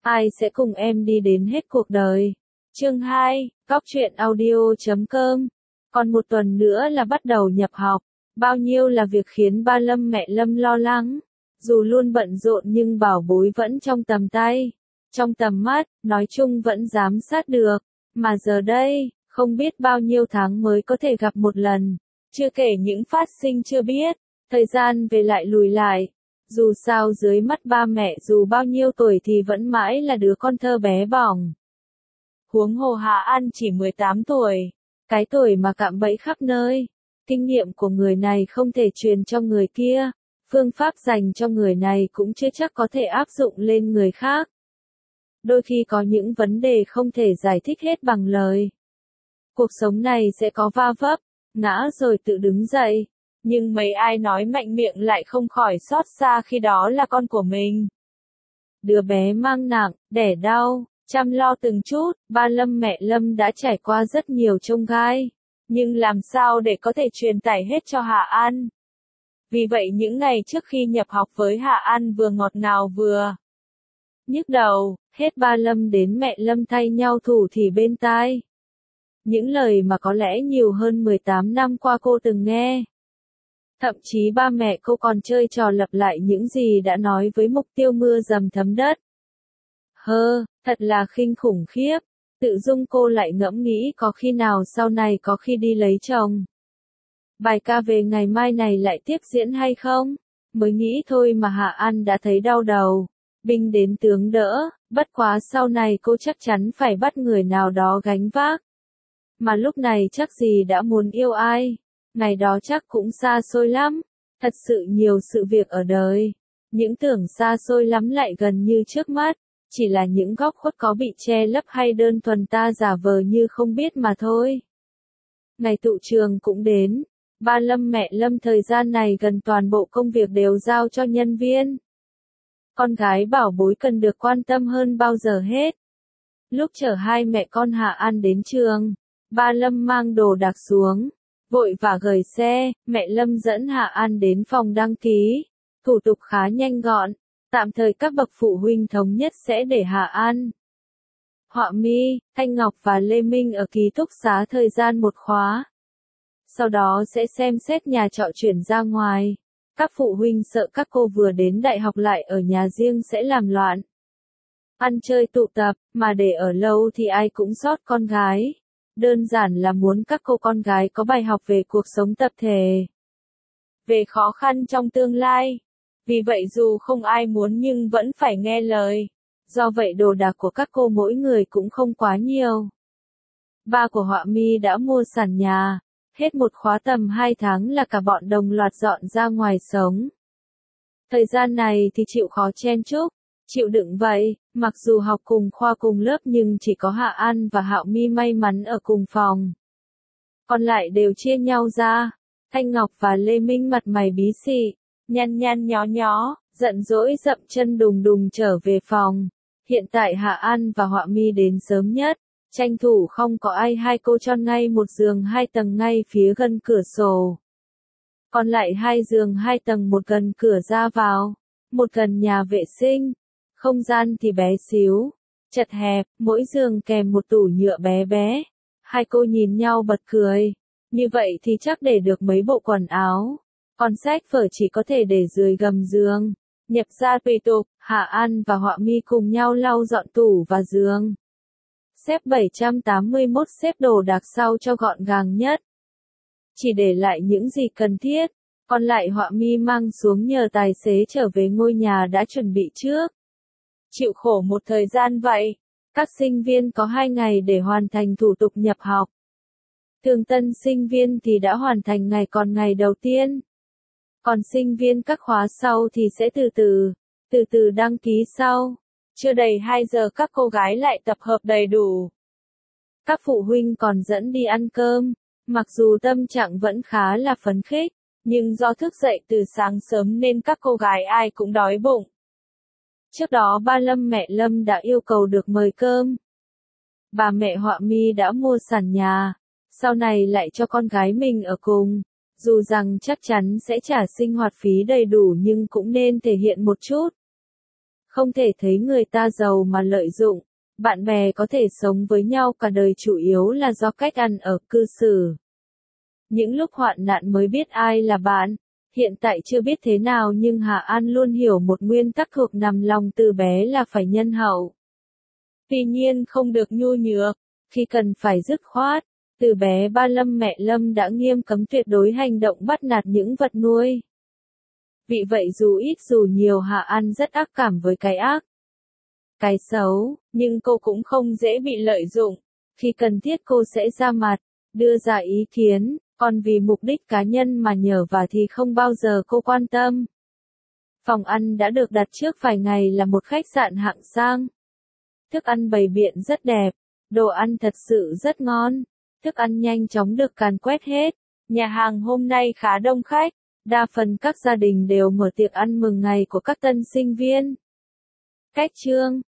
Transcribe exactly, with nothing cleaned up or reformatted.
Ai sẽ cùng em đi đến hết cuộc đời? Chương hai, Góc truyện audio chấm com. Còn một tuần nữa là bắt đầu nhập học. Bao nhiêu là việc khiến ba Lâm mẹ Lâm lo lắng. Dù luôn bận rộn nhưng bảo bối vẫn trong tầm tay, trong tầm mắt, nói chung vẫn giám sát được. Mà giờ đây, không biết bao nhiêu tháng mới có thể gặp một lần. Chưa kể những phát sinh chưa biết, thời gian về lại lùi lại. Dù sao dưới mắt ba mẹ dù bao nhiêu tuổi thì vẫn mãi là đứa con thơ bé bỏng. Huống hồ Hạ An chỉ mười tám tuổi, cái tuổi mà cạm bẫy khắp nơi. Kinh nghiệm của người này không thể truyền cho người kia, phương pháp dành cho người này cũng chưa chắc có thể áp dụng lên người khác. Đôi khi có những vấn đề không thể giải thích hết bằng lời. Cuộc sống này sẽ có va vấp, ngã rồi tự đứng dậy. Nhưng mấy ai nói mạnh miệng lại không khỏi xót xa khi đó là con của mình. Đứa bé mang nặng, đẻ đau, chăm lo từng chút, ba Lâm mẹ Lâm đã trải qua rất nhiều chông gai. Nhưng làm sao để có thể truyền tải hết cho Hạ An? Vì vậy những ngày trước khi nhập học với Hạ An vừa ngọt ngào vừa nhức đầu, hết ba Lâm đến mẹ Lâm thay nhau thủ thì bên tai. Những lời mà có lẽ nhiều hơn mười tám năm qua cô từng nghe. Thậm chí ba mẹ cô còn chơi trò lặp lại những gì đã nói với mục tiêu mưa dầm thấm đất. Hơ, thật là khinh khủng khiếp. Tự dưng cô lại ngẫm nghĩ có khi nào sau này có khi đi lấy chồng. Bài ca về ngày mai này lại tiếp diễn hay không? Mới nghĩ thôi mà Hạ An đã thấy đau đầu. Binh đến tướng đỡ, bất quá sau này cô chắc chắn phải bắt người nào đó gánh vác. Mà lúc này chắc gì đã muốn yêu ai. Ngày đó chắc cũng xa xôi lắm. Thật sự nhiều sự việc ở đời. Những tưởng xa xôi lắm lại gần như trước mắt. Chỉ là những góc khuất có bị che lấp hay đơn thuần ta giả vờ như không biết mà thôi. Ngày tụ trường cũng đến. Ba Lâm mẹ Lâm thời gian này gần toàn bộ công việc đều giao cho nhân viên. Con gái bảo bối cần được quan tâm hơn bao giờ hết. Lúc chở hai mẹ con Hạ An đến trường, ba Lâm mang đồ đạc xuống, vội vã gửi xe, mẹ Lâm dẫn Hạ An đến phòng đăng ký. Thủ tục khá nhanh gọn. Tạm thời các bậc phụ huynh thống nhất sẽ để Hạ An, Họa Mi, Thanh Ngọc và Lê Minh ở ký túc xá thời gian một khóa. Sau đó sẽ xem xét nhà trọ chuyển ra ngoài. Các phụ huynh sợ các cô vừa đến đại học lại ở nhà riêng sẽ làm loạn. Ăn chơi tụ tập, mà để ở lâu thì ai cũng sót con gái. Đơn giản là muốn các cô con gái có bài học về cuộc sống tập thể. Về khó khăn trong tương lai. Vì vậy dù không ai muốn nhưng vẫn phải nghe lời. Do vậy đồ đạc của các cô mỗi người cũng không quá nhiều. Ba của Họa Mi đã mua sàn nhà. Hết một khóa tầm hai tháng là cả bọn đồng loạt dọn ra ngoài sống. Thời gian này thì chịu khó chen chúc, chịu đựng vậy, mặc dù học cùng khoa cùng lớp nhưng chỉ có Hạ An và Hạo Mi may mắn ở cùng phòng. Còn lại đều chia nhau ra. Thanh Ngọc và Lê Minh mặt mày bí xị, nhăn nhăn nhó nhó, giận dỗi dậm chân đùng đùng trở về phòng. Hiện tại Hạ An và Họa Mi đến sớm nhất, tranh thủ không có ai hai cô cho ngay một giường hai tầng ngay phía gần cửa sổ. Còn lại hai giường hai tầng một gần cửa ra vào, một gần nhà vệ sinh. Không gian thì bé xíu, chật hẹp, mỗi giường kèm một tủ nhựa bé bé. Hai cô nhìn nhau bật cười. Như vậy thì chắc để được mấy bộ quần áo. Còn sách vở chỉ có thể để dưới gầm giường. Nhập ra tùy tục, Hạ An và Họa Mi cùng nhau lau dọn tủ và giường. Xếp bảy trăm tám mươi mốt xếp đồ đạc sau cho gọn gàng nhất. Chỉ để lại những gì cần thiết, còn lại Họa Mi mang xuống nhờ tài xế trở về ngôi nhà đã chuẩn bị trước. Chịu khổ một thời gian vậy, các sinh viên có hai ngày để hoàn thành thủ tục nhập học. Thường tân sinh viên thì đã hoàn thành ngày còn ngày đầu tiên. Còn sinh viên các khóa sau thì sẽ từ từ, từ từ đăng ký sau. Chưa đầy hai giờ các cô gái lại tập hợp đầy đủ. Các phụ huynh còn dẫn đi ăn cơm, mặc dù tâm trạng vẫn khá là phấn khích, nhưng do thức dậy từ sáng sớm nên các cô gái ai cũng đói bụng. Trước đó ba Lâm mẹ Lâm đã yêu cầu được mời cơm. Bà mẹ Họa Mi đã mua sàn nhà, sau này lại cho con gái mình ở cùng. Dù rằng chắc chắn sẽ trả sinh hoạt phí đầy đủ nhưng cũng nên thể hiện một chút. Không thể thấy người ta giàu mà lợi dụng. Bạn bè có thể sống với nhau cả đời chủ yếu là do cách ăn ở cư xử. Những lúc hoạn nạn mới biết ai là bạn. Hiện tại chưa biết thế nào nhưng Hà An luôn hiểu một nguyên tắc thuộc nằm lòng từ bé là phải nhân hậu. Tuy nhiên không được nhu nhược, khi cần phải dứt khoát. Từ bé ba Lâm mẹ Lâm đã nghiêm cấm tuyệt đối hành động bắt nạt những vật nuôi. Vì vậy dù ít dù nhiều Hà An rất ác cảm với cái ác, cái xấu, nhưng cô cũng không dễ bị lợi dụng. Khi cần thiết cô sẽ ra mặt, đưa ra ý kiến, còn vì mục đích cá nhân mà nhờ vả thì không bao giờ cô quan tâm. Phòng ăn đã được đặt trước vài ngày là một khách sạn hạng sang. Thức ăn bày biện rất đẹp, đồ ăn thật sự rất ngon, thức ăn nhanh chóng được càn quét hết. Nhà hàng hôm nay khá đông khách, đa phần các gia đình đều mở tiệc ăn mừng ngày của các tân sinh viên. Cách chương